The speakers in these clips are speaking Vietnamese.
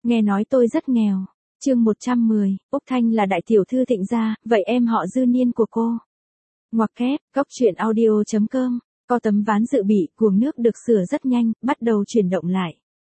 Nghe nói tôi rất nghèo. Chương 110, Úc Thanh là đại tiểu thư Thịnh gia, vậy em họ Dư Niên của cô. Ngoặc kép, cóc truyện audio.com, có tấm ván dự bị, guồng nước được sửa rất nhanh, bắt đầu chuyển động lại.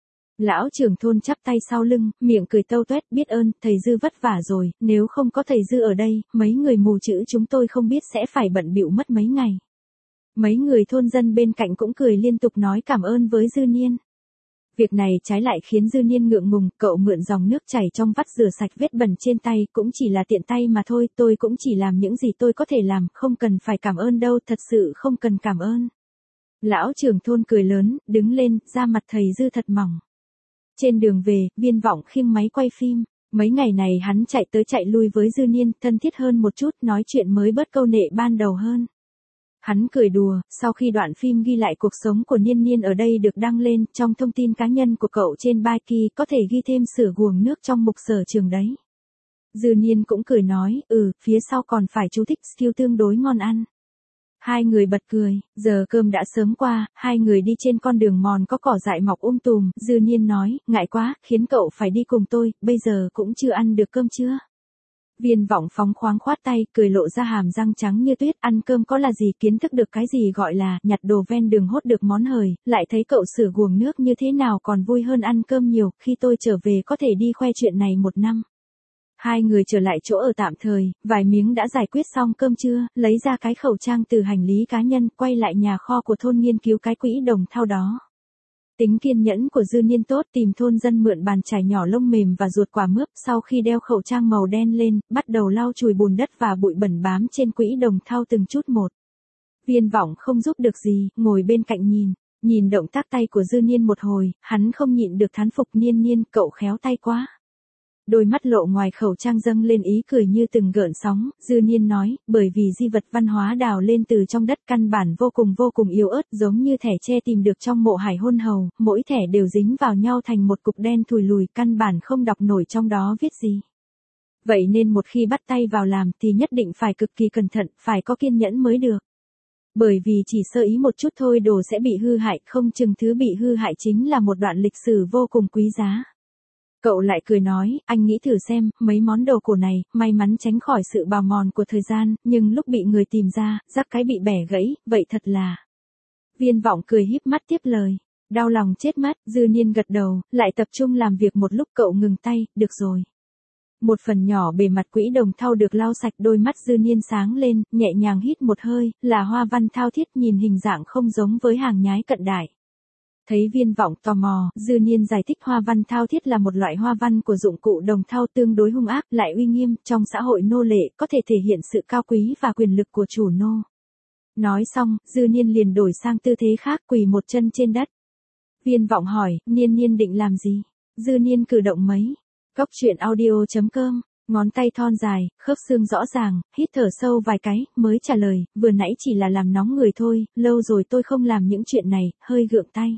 Lão trưởng thôn chắp tay sau lưng, miệng cười tâu tuét, biết ơn, thầy Dư vất vả rồi, nếu không có thầy Dư ở đây, mấy người mù chữ chúng tôi không biết sẽ phải bận bịu mất mấy ngày. Mấy người thôn dân bên cạnh cũng cười liên tục nói cảm ơn với Dư Niên. Việc này trái lại khiến Dư Niên ngượng ngùng, cậu mượn dòng nước chảy trong vắt rửa sạch vết bẩn trên tay, cũng chỉ là tiện tay mà thôi, tôi cũng chỉ làm những gì tôi có thể làm, không cần phải cảm ơn đâu, thật sự không cần cảm ơn. Lão trưởng thôn cười lớn, đứng lên, da mặt thầy Dư thật mỏng. Trên đường về, Viên Vọng khiêng máy quay phim, mấy ngày này hắn chạy tới chạy lui với Dư Niên, thân thiết hơn một chút, nói chuyện mới bớt câu nệ ban đầu hơn. Hắn cười đùa, sau khi đoạn phim ghi lại cuộc sống của Niên Niên ở đây được đăng lên, trong thông tin cá nhân của cậu trên Biki có thể ghi thêm sửa guồng nước trong mục sở trường đấy. Dư Niên cũng cười nói, phía sau còn phải chú thích skill tương đối ngon ăn. Hai người bật cười, giờ cơm đã sớm qua, hai người đi trên con đường mòn có cỏ dại mọc tùm, Dư Niên nói, ngại quá, khiến cậu phải đi cùng tôi, bây giờ cũng chưa ăn được cơm chưa? Viên Vọng phóng khoáng khoát tay, cười lộ ra hàm răng trắng như tuyết, ăn cơm có là gì, kiến thức được cái gì gọi là nhặt đồ ven đường hốt được món hời, lại thấy cậu sửa guồng nước như thế nào còn vui hơn ăn cơm nhiều, khi tôi trở về có thể đi khoe chuyện này 1 năm. Hai người trở lại chỗ ở tạm thời, vài miếng đã giải quyết xong cơm trưa, lấy ra cái khẩu trang từ hành lý cá nhân, quay lại nhà kho của thôn nghiên cứu cái quỹ đồng thau đó. Tính kiên nhẫn của Dư Niên tốt, tìm thôn dân mượn bàn chải nhỏ lông mềm và ruột quả mướp, sau khi đeo khẩu trang màu đen lên, bắt đầu lau chùi bùn đất và bụi bẩn bám trên quỹ đồng thau từng chút một. Viên Vọng không giúp được gì, ngồi bên cạnh nhìn động tác tay của Dư Niên một hồi, hắn không nhịn được thán phục, Niên Niên, cậu khéo tay quá. Đôi mắt lộ ngoài khẩu trang dâng lên ý cười như từng gợn sóng, Dư Niên nói, bởi vì di vật văn hóa đào lên từ trong đất căn bản vô cùng yếu ớt, giống như thẻ tre tìm được trong mộ Hải Hôn Hầu, mỗi thẻ đều dính vào nhau thành một cục đen thùi lùi, căn bản không đọc nổi trong đó viết gì. Vậy nên một khi bắt tay vào làm thì nhất định phải cực kỳ cẩn thận, phải có kiên nhẫn mới được. Bởi vì chỉ sơ ý một chút thôi đồ sẽ bị hư hại, không chừng thứ bị hư hại chính là một đoạn lịch sử vô cùng quý giá. Cậu lại cười nói, anh nghĩ thử xem, mấy món đồ cổ này, may mắn tránh khỏi sự bào mòn của thời gian, nhưng lúc bị người tìm ra, rắc cái bị bẻ gãy, vậy thật là. Viên Vọng cười híp mắt tiếp lời, đau lòng chết mất, Dư Niên gật đầu, lại tập trung làm việc một lúc, cậu ngừng tay, được rồi. Một phần nhỏ bề mặt quỹ đồng thau được lau sạch, đôi mắt Dư Niên sáng lên, nhẹ nhàng hít một hơi, là hoa văn thao thiết, nhìn hình dạng không giống với hàng nhái cận đại. Thấy Viên Vọng tò mò, Dư Niên giải thích hoa văn thao thiết là một loại hoa văn của dụng cụ đồng thau tương đối hung ác, lại uy nghiêm, trong xã hội nô lệ, có thể thể hiện sự cao quý và quyền lực của chủ nô. Nói xong, Dư Niên liền đổi sang tư thế khác, quỳ một chân trên đất. Viên Vọng hỏi, Niên định làm gì? Dư Niên cử động mấy. Cóc truyện audio.com, ngón tay thon dài, khớp xương rõ ràng, hít thở sâu vài cái, mới trả lời, vừa nãy chỉ là làm nóng người thôi, lâu rồi tôi không làm những chuyện này, hơi gượng tay.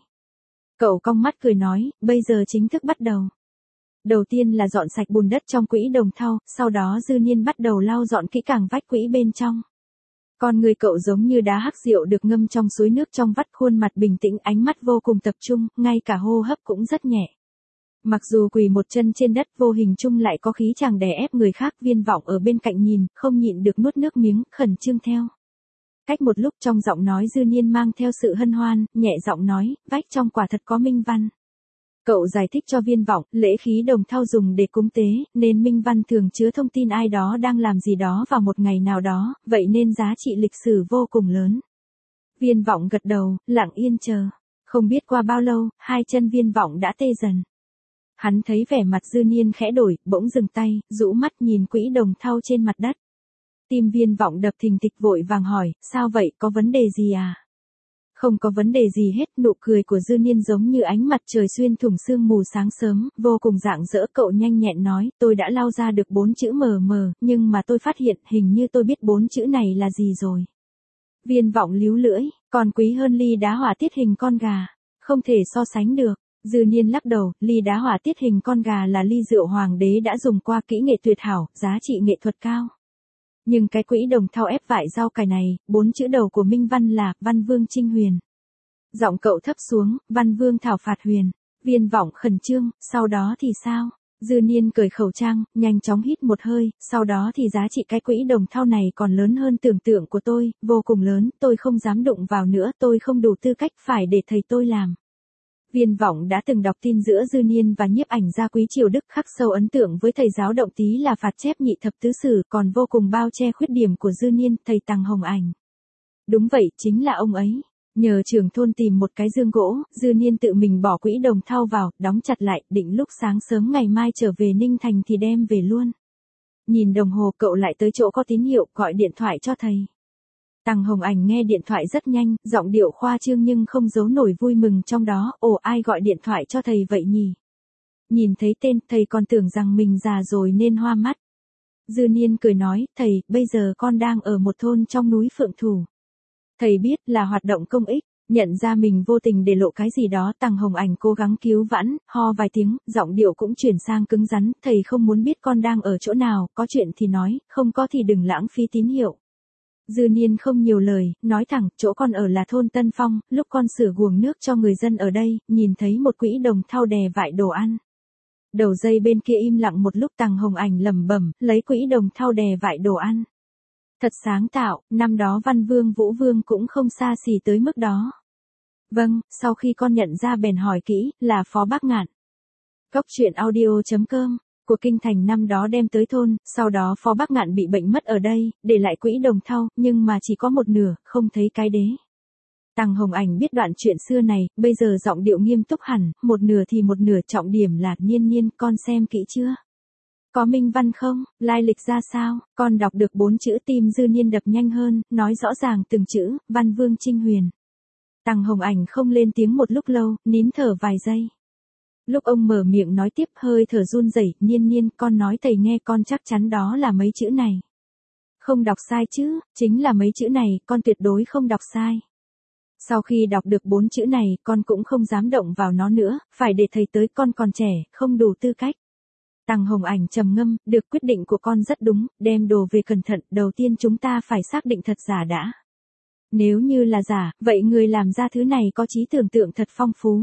Cậu cong mắt cười nói, bây giờ chính thức bắt đầu. Đầu tiên là dọn sạch bùn đất trong quỹ đồng thau, sau đó Dư Niên bắt đầu lau dọn kỹ càng vách quỹ bên trong. Con người cậu giống như đá hắc rượu được ngâm trong suối nước trong vắt, khuôn mặt bình tĩnh, ánh mắt vô cùng tập trung, ngay cả hô hấp cũng rất nhẹ. Mặc dù quỳ một chân trên đất, vô hình chung lại có khí chàng đè ép người khác. Viên Vọng ở bên cạnh nhìn, không nhịn được nuốt nước miếng, khẩn trương theo. Cách một lúc, trong giọng nói Dư Niên mang theo sự hân hoan, nhẹ giọng nói, vách trong quả thật có minh văn. Cậu giải thích cho Viên Vọng, lễ khí đồng thau dùng để cúng tế, nên minh văn thường chứa thông tin ai đó đang làm gì đó vào một ngày nào đó, vậy nên giá trị lịch sử vô cùng lớn. Viên Vọng gật đầu, lặng yên chờ. Không biết qua bao lâu, hai chân Viên Vọng đã tê dần. Hắn thấy vẻ mặt Dư Niên khẽ đổi, bỗng dừng tay, rũ mắt nhìn quỹ đồng thau trên mặt đất. Tim Viên Vọng đập thình thịch, vội vàng hỏi, sao vậy, có vấn đề gì à? Không có vấn đề gì hết, nụ cười của Dư Niên giống như ánh mặt trời xuyên thủng sương mù sáng sớm, vô cùng rạng rỡ. Cậu nhanh nhẹn nói, tôi đã lau ra được 4 chữ mờ, nhưng mà tôi phát hiện, hình như tôi biết 4 chữ này là gì rồi. Viên Vọng líu lưỡi, còn quý hơn ly đá hỏa tiết hình con gà, không thể so sánh được. Dư Niên lắc đầu, ly đá hỏa tiết hình con gà là ly rượu hoàng đế đã dùng qua, kỹ nghệ tuyệt hảo, giá trị nghệ thuật cao. Nhưng cái quỹ đồng thau ép vải rau cải này, 4 chữ đầu của minh văn là, Văn Vương Trinh Huyền. Giọng cậu thấp xuống, Văn Vương thảo phạt huyền. Viên Vọng khẩn trương, sau đó thì sao? Dư Niên cởi khẩu trang, nhanh chóng hít một hơi, sau đó thì giá trị cái quỹ đồng thau này còn lớn hơn tưởng tượng của tôi, vô cùng lớn, tôi không dám đụng vào nữa, tôi không đủ tư cách phải để thầy tôi làm. Viên Vọng đã từng đọc tin giữa Dư Niên và nhiếp ảnh gia Quý Triều Đức, khắc sâu ấn tượng với thầy giáo Động Tý là phạt chép nhị thập tứ sử, còn vô cùng bao che khuyết điểm của Dư Niên, thầy Tằng Hồng Ảnh. Đúng vậy, chính là ông ấy. Nhờ trưởng thôn tìm một cái dương gỗ, Dư Niên tự mình bỏ quỹ đồng thau vào, đóng chặt lại, định lúc sáng sớm ngày mai trở về Ninh Thành thì đem về luôn. Nhìn đồng hồ, cậu lại tới chỗ có tín hiệu, gọi điện thoại cho thầy. Tằng Hồng Ảnh nghe điện thoại rất nhanh, giọng điệu khoa trương nhưng không giấu nổi vui mừng trong đó. Ồ, ai gọi điện thoại cho thầy vậy nhỉ? Nhìn thấy tên, thầy còn tưởng rằng mình già rồi nên hoa mắt. Dư Niên cười nói, thầy, bây giờ con đang ở một thôn trong núi Phượng Thủ. Thầy biết là hoạt động công ích, nhận ra mình vô tình để lộ cái gì đó, Tằng Hồng Ảnh cố gắng cứu vãn, ho vài tiếng, giọng điệu cũng chuyển sang cứng rắn, thầy không muốn biết con đang ở chỗ nào, có chuyện thì nói, không có thì đừng lãng phí tín hiệu. Dư Niên không nhiều lời, nói thẳng, chỗ con ở là thôn Tân Phong, lúc con sửa guồng nước cho người dân ở đây, nhìn thấy một quỹ đồng thau đè vại đồ ăn. Đầu dây bên kia im lặng một lúc, Tằng Hồng Ảnh lẩm bẩm, lấy quỹ đồng thau đè vại đồ ăn. Thật sáng tạo, năm đó Văn Vương Vũ Vương cũng không xa xỉ tới mức đó. Vâng, sau khi con nhận ra bèn hỏi kỹ, là Phó Bác Ngạn. Cóc truyện audio.com, của kinh thành năm đó đem tới thôn, sau đó Phó Bác Ngạn bị bệnh mất ở đây, để lại quỹ đồng thau, nhưng mà chỉ có một nửa, không thấy cái đế. Tằng Hồng Ảnh biết đoạn chuyện xưa này, bây giờ giọng điệu nghiêm túc hẳn, một nửa thì một nửa, trọng điểm là, Niên, con xem kỹ chưa? Có minh văn không, lai lịch ra sao, con đọc được 4 chữ, tim Dư Niên đập nhanh hơn, nói rõ ràng từng chữ, Văn Vương Trinh Huyền. Tằng Hồng Ảnh không lên tiếng một lúc lâu, nín thở vài giây. Lúc ông mở miệng nói tiếp, hơi thở run rẩy, Niên, con nói thầy nghe, con chắc chắn đó là mấy chữ này. Không đọc sai chứ, chính là mấy chữ này, con tuyệt đối không đọc sai. Sau khi đọc được 4 chữ này, con cũng không dám động vào nó nữa, phải để thầy tới, con còn trẻ, không đủ tư cách. Tằng Hồng Ảnh trầm ngâm, được, quyết định của con rất đúng, đem đồ về cẩn thận, đầu tiên chúng ta phải xác định thật giả đã. Nếu như là giả, vậy người làm ra thứ này có trí tưởng tượng thật phong phú.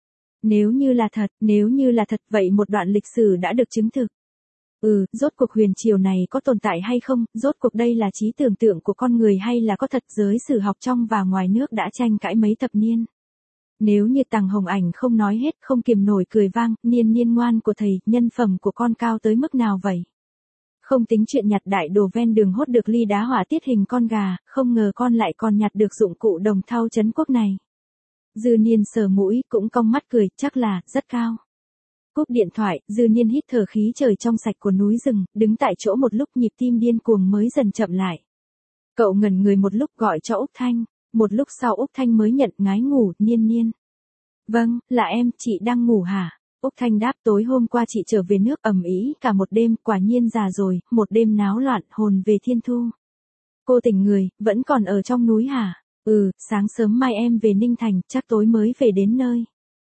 Nếu như là thật, vậy một đoạn lịch sử đã được chứng thực. Rốt cuộc huyền triều này có tồn tại hay không, rốt cuộc đây là trí tưởng tượng của con người hay là có thật, giới sử học trong và ngoài nước đã tranh cãi mấy thập niên. Nếu như Tằng Hồng Ảnh không nói hết, không kiềm nổi cười vang, Niên ngoan của thầy, nhân phẩm của con cao tới mức nào vậy? Không tính chuyện nhặt đại đồ ven đường hốt được ly đá hỏa tiết hình con gà, không ngờ con lại còn nhặt được dụng cụ đồng thau trấn quốc này. Dư Niên sờ mũi, cũng cong mắt cười, chắc là, rất cao. Cúp điện thoại, Dư Niên hít thở khí trời trong sạch của núi rừng, đứng tại chỗ một lúc, nhịp tim điên cuồng mới dần chậm lại. Cậu ngẩn người một lúc, gọi cho Úc Thanh. Một lúc sau Úc Thanh mới nhận, ngái ngủ, Niên. Vâng, là em, chị đang ngủ hả? Úc Thanh đáp, tối hôm qua chị trở về nước ầm ĩ cả một đêm, quả nhiên già rồi, một đêm náo loạn, hồn về thiên thu. Cô tỉnh người, vẫn còn ở trong núi hả? Sáng sớm mai em về Ninh Thành, chắc tối mới về đến nơi.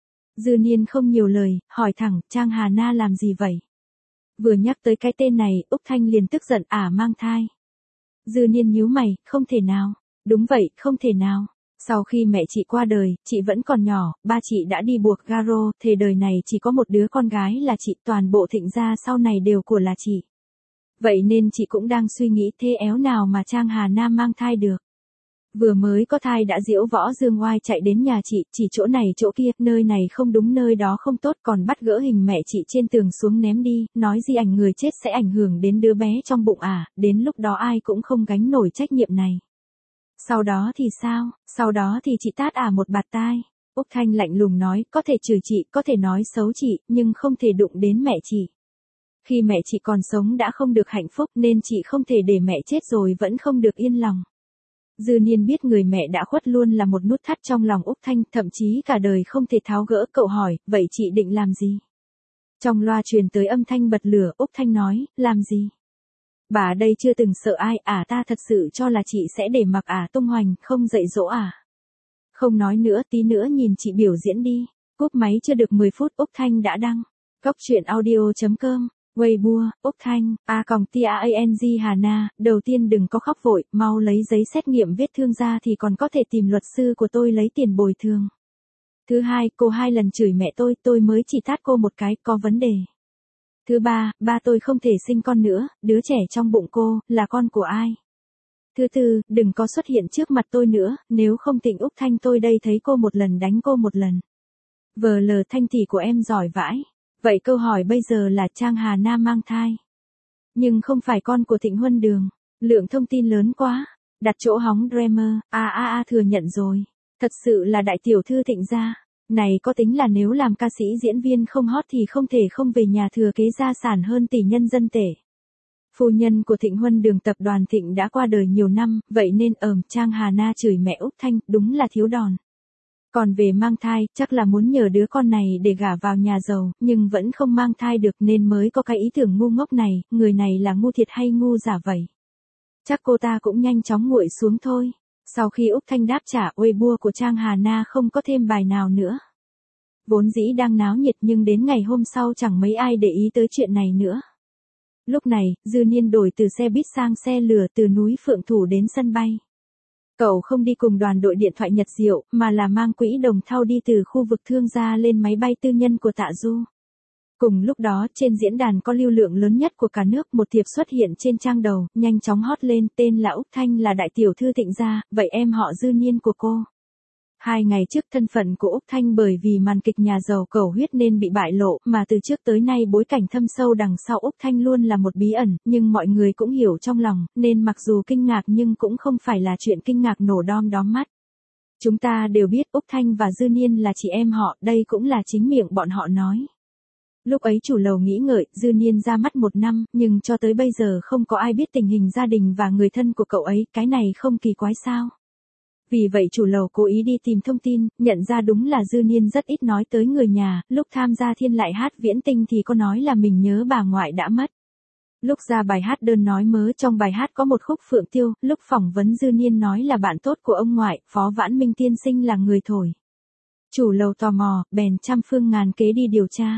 Dư Niên không nhiều lời, hỏi thẳng, Trang Hà Na làm gì vậy? Vừa nhắc tới cái tên này, Úc Thanh liền tức giận, mang thai. Dư Niên nhíu mày, không thể nào. Đúng vậy, không thể nào. Sau khi mẹ chị qua đời, chị vẫn còn nhỏ, ba chị đã đi buộc garo, thề đời này chỉ có một đứa con gái là chị, toàn bộ Thịnh gia sau này đều của là chị. Vậy nên chị cũng đang suy nghĩ thế éo nào mà Trang Hà Nam mang thai được. Vừa mới có thai đã diễu võ dương oai chạy đến nhà chị, chỉ chỗ này chỗ kia, nơi này không đúng nơi đó không tốt, còn bắt gỡ hình mẹ chị trên tường xuống ném đi, nói gì ảnh người chết sẽ ảnh hưởng đến đứa bé trong bụng đến lúc đó ai cũng không gánh nổi trách nhiệm này. Sau đó thì sao, sau đó thì chị tát một bạt tai. Úc Thanh lạnh lùng nói, có thể chửi chị, có thể nói xấu chị, nhưng không thể đụng đến mẹ chị. Khi mẹ chị còn sống đã không được hạnh phúc nên chị không thể để mẹ chết rồi vẫn không được yên lòng. Dư Niên biết người mẹ đã khuất luôn là một nút thắt trong lòng Úc Thanh, thậm chí cả đời không thể tháo gỡ. Cậu hỏi, vậy chị định làm gì? Trong loa truyền tới âm thanh bật lửa, Úc Thanh nói, làm gì? Bà đây chưa từng sợ ai, ta thật sự cho là chị sẽ để mặc tung hoành, không dạy dỗ Không nói nữa, tí nữa nhìn chị biểu diễn đi. Cúp máy chưa được 10 phút, Úc Thanh đã đăng. Cóc truyện audio.com, Weibo, Úc Thanh, @tiang Hà Na, đầu tiên đừng có khóc vội, mau lấy giấy xét nghiệm vết thương ra thì còn có thể tìm luật sư của tôi lấy tiền bồi thường. Thứ hai, cô 2 lần chửi mẹ tôi mới chỉ tát cô một cái, có vấn đề. Thứ ba, ba tôi không thể sinh con nữa, đứa trẻ trong bụng cô, là con của ai? Thứ tư, đừng có xuất hiện trước mặt tôi nữa, nếu không Tịnh Úc Thanh tôi đây thấy cô một lần đánh cô một lần. Vờ lờ Thanh thì của em giỏi vãi. Vậy câu hỏi bây giờ là Trang Hà Na mang thai. Nhưng không phải con của Thịnh Huân Đường. Lượng thông tin lớn quá. Đặt chỗ hóng Dreamer, thừa nhận rồi. Thật sự là đại tiểu thư Thịnh gia. Này có tính là nếu làm ca sĩ diễn viên không hot thì không thể không về nhà thừa kế gia sản hơn tỷ nhân dân tệ. Phu nhân của Thịnh Huân Đường tập đoàn Thịnh đã qua đời nhiều năm, vậy nên Trang Hà Na chửi mẹ Úc Thanh, đúng là thiếu đòn. Còn về mang thai, chắc là muốn nhờ đứa con này để gả vào nhà giàu, nhưng vẫn không mang thai được nên mới có cái ý tưởng ngu ngốc này, người này là ngu thiệt hay ngu giả vậy? Chắc cô ta cũng nhanh chóng nguội xuống thôi. Sau khi Úc Thanh đáp trả, Weibo của Trang Hà Na không có thêm bài nào nữa. Vốn dĩ đang náo nhiệt nhưng đến ngày hôm sau chẳng mấy ai để ý tới chuyện này nữa. Lúc này, Dư Niên đổi từ xe buýt sang xe lửa từ núi Phượng Thủ đến sân bay. Cậu không đi cùng đoàn đội điện thoại Nhật Diệu, mà là mang quỹ đồng thau đi từ khu vực thương gia lên máy bay tư nhân của Tạ Du. Cùng lúc đó, trên diễn đàn có lưu lượng lớn nhất của cả nước, một thiệp xuất hiện trên trang đầu, nhanh chóng hot lên, tên là Úc Thanh là đại tiểu thư Thịnh gia, vậy em họ Dư Niên của cô. 2 ngày trước thân phận của Úc Thanh bởi vì màn kịch nhà giàu cầu huyết nên bị bại lộ, mà từ trước tới nay bối cảnh thâm sâu đằng sau Úc Thanh luôn là một bí ẩn, nhưng mọi người cũng hiểu trong lòng, nên mặc dù kinh ngạc nhưng cũng không phải là chuyện kinh ngạc nổ đom đóm mắt. Chúng ta đều biết Úc Thanh và Dư Niên là chị em họ, đây cũng là chính miệng bọn họ nói. Lúc ấy chủ lầu nghĩ ngợi, Dư Niên ra mắt 1 năm, nhưng cho tới bây giờ không có ai biết tình hình gia đình và người thân của cậu ấy, cái này không kỳ quái sao? Vì vậy chủ lầu cố ý đi tìm thông tin, nhận ra đúng là Dư Niên rất ít nói tới người nhà, lúc tham gia Thiên Lại Hát Viễn Tinh thì có nói là mình nhớ bà ngoại đã mất. Lúc ra bài hát đơn nói mớ trong bài hát có một khúc Phượng Tiêu, lúc phỏng vấn Dư Niên nói là bạn tốt của ông ngoại, Phó Vãn Minh tiên sinh là người thổi. Chủ lầu tò mò, bèn trăm phương ngàn kế đi điều tra.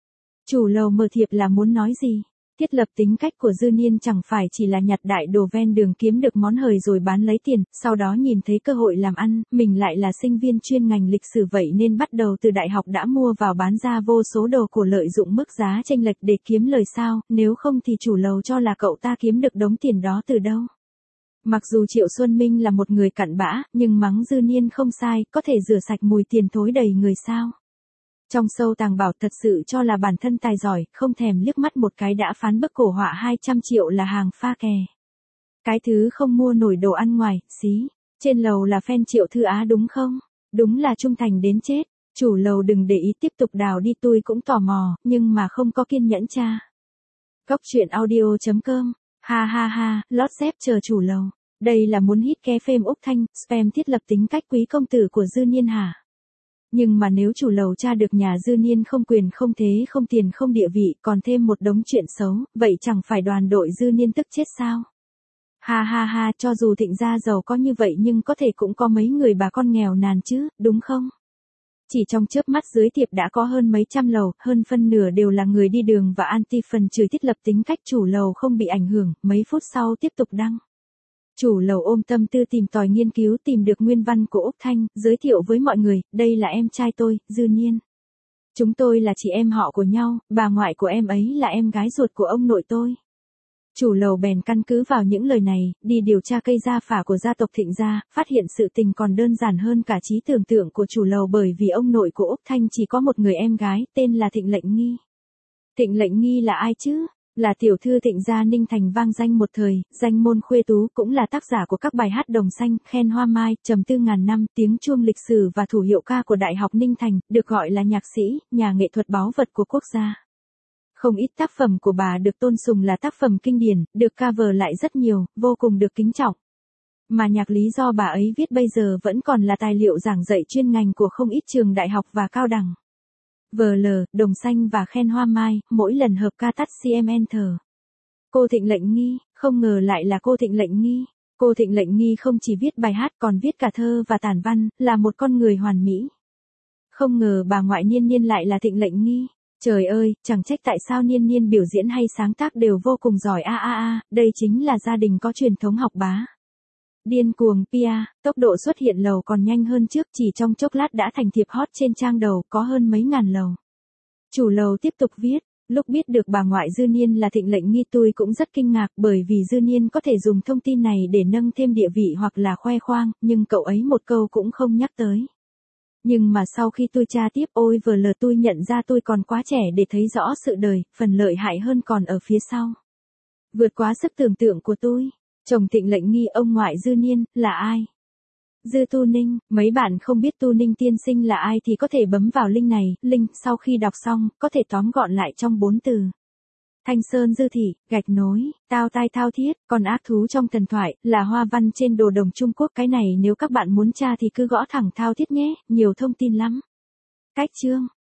Chủ lầu mở thiệp là muốn nói gì? Thiết lập tính cách của Dư Niên chẳng phải chỉ là nhặt đại đồ ven đường kiếm được món hời rồi bán lấy tiền, sau đó nhìn thấy cơ hội làm ăn, mình lại là sinh viên chuyên ngành lịch sử vậy nên bắt đầu từ đại học đã mua vào bán ra vô số đồ cổ lợi dụng mức giá chênh lệch để kiếm lời sao, nếu không thì chủ lầu cho là cậu ta kiếm được đống tiền đó từ đâu. Mặc dù Triệu Xuân Minh là một người cặn bã, nhưng mắng Dư Niên không sai, có thể rửa sạch mùi tiền thối đầy người sao. Trong sâu tàng bảo thật sự cho là bản thân tài giỏi, không thèm liếc mắt một cái đã phán bức cổ họa 200 triệu là hàng pha kè. Cái thứ không mua nổi đồ ăn ngoài, xí. Trên lầu là fan Triệu Thư Á đúng không? Đúng là trung thành đến chết. Chủ lầu đừng để ý tiếp tục đào đi, tôi cũng tò mò, nhưng mà không có kiên nhẫn cha. Góc truyện audio.com. Ha ha ha, lót dép chờ chủ lầu. Đây là muốn hit ke phêm Úc Thanh, spam thiết lập tính cách quý công tử của Dư Niên hả? Nhưng mà nếu chủ lầu tra được nhà Dư Niên không quyền không thế không tiền không địa vị, còn thêm một đống chuyện xấu, vậy chẳng phải đoàn đội Dư Niên tức chết sao? Ha ha ha, cho dù Thịnh gia giàu có như vậy nhưng có thể cũng có mấy người bà con nghèo nàn chứ, đúng không? Chỉ trong chớp mắt dưới thiệp đã có hơn mấy trăm lầu, hơn phân nửa đều là người đi đường và anti phần chửi thiết lập tính cách chủ lầu không bị ảnh hưởng, mấy phút sau tiếp tục đăng. Chủ lầu ôm tâm tư tìm tòi nghiên cứu tìm được nguyên văn của Úc Thanh, giới thiệu với mọi người, đây là em trai tôi, Dư Niên. Chúng tôi là chị em họ của nhau, bà ngoại của em ấy là em gái ruột của ông nội tôi. Chủ lầu bèn căn cứ vào những lời này, đi điều tra cây gia phả của gia tộc Thịnh gia, phát hiện sự tình còn đơn giản hơn cả trí tưởng tượng của chủ lầu bởi vì ông nội của Úc Thanh chỉ có một người em gái, tên là Thịnh Lệnh Nghi. Thịnh Lệnh Nghi là ai chứ? Là tiểu thư Thịnh gia Ninh Thành vang danh một thời, danh môn khuê tú, cũng là tác giả của các bài hát Đồng Xanh, Khen Hoa Mai, Trầm Tư Ngàn Năm, Tiếng Chuông Lịch Sử và thủ hiệu ca của Đại học Ninh Thành, được gọi là nhạc sĩ, nhà nghệ thuật báu vật của quốc gia. Không ít tác phẩm của bà được tôn sùng là tác phẩm kinh điển, được cover lại rất nhiều, vô cùng được kính trọng. Mà nhạc lý do bà ấy viết bây giờ vẫn còn là tài liệu giảng dạy chuyên ngành của không ít trường đại học và cao đẳng. VL, Đồng Xanh và Khen Hoa Mai, mỗi lần hợp ca tắt CM Enter. Cô Thịnh Lệnh Nghi, không ngờ lại là cô Thịnh Lệnh Nghi. Cô Thịnh Lệnh Nghi không chỉ viết bài hát còn viết cả thơ và tản văn, là một con người hoàn mỹ. Không ngờ bà ngoại Niên Niên lại là Thịnh Lệnh Nghi. Trời ơi, chẳng trách tại sao Niên Niên biểu diễn hay sáng tác đều vô cùng giỏi đây chính là gia đình có truyền thống học bá. Điên cuồng PR, tốc độ xuất hiện lầu còn nhanh hơn trước, chỉ trong chốc lát đã thành thiệp hot trên trang đầu, có hơn mấy ngàn lầu. Chủ lầu tiếp tục viết, lúc biết được bà ngoại Dư Niên là Thịnh Lệnh Nghi tôi cũng rất kinh ngạc bởi vì Dư Niên có thể dùng thông tin này để nâng thêm địa vị hoặc là khoe khoang, nhưng cậu ấy một câu cũng không nhắc tới. Nhưng mà sau khi tôi tra tiếp ôi vờ lờ tôi nhận ra tôi còn quá trẻ để thấy rõ sự đời, phần lợi hại hơn còn ở phía sau. Vượt quá sức tưởng tượng của tôi. Chồng Thịnh Lệnh Nghi ông ngoại Dư Niên, là ai? Dư Tu Ninh, mấy bạn không biết Tu Ninh tiên sinh là ai thì có thể bấm vào link này, link sau khi đọc xong, có thể tóm gọn lại trong 4 từ. Thanh Sơn Dư Thị, gạch nối, tao tai thao thiết, còn ác thú trong thần thoại, là hoa văn trên đồ đồng Trung Quốc. Cái này nếu các bạn muốn tra thì cứ gõ thẳng thao thiết nhé, nhiều thông tin lắm. Cách chương.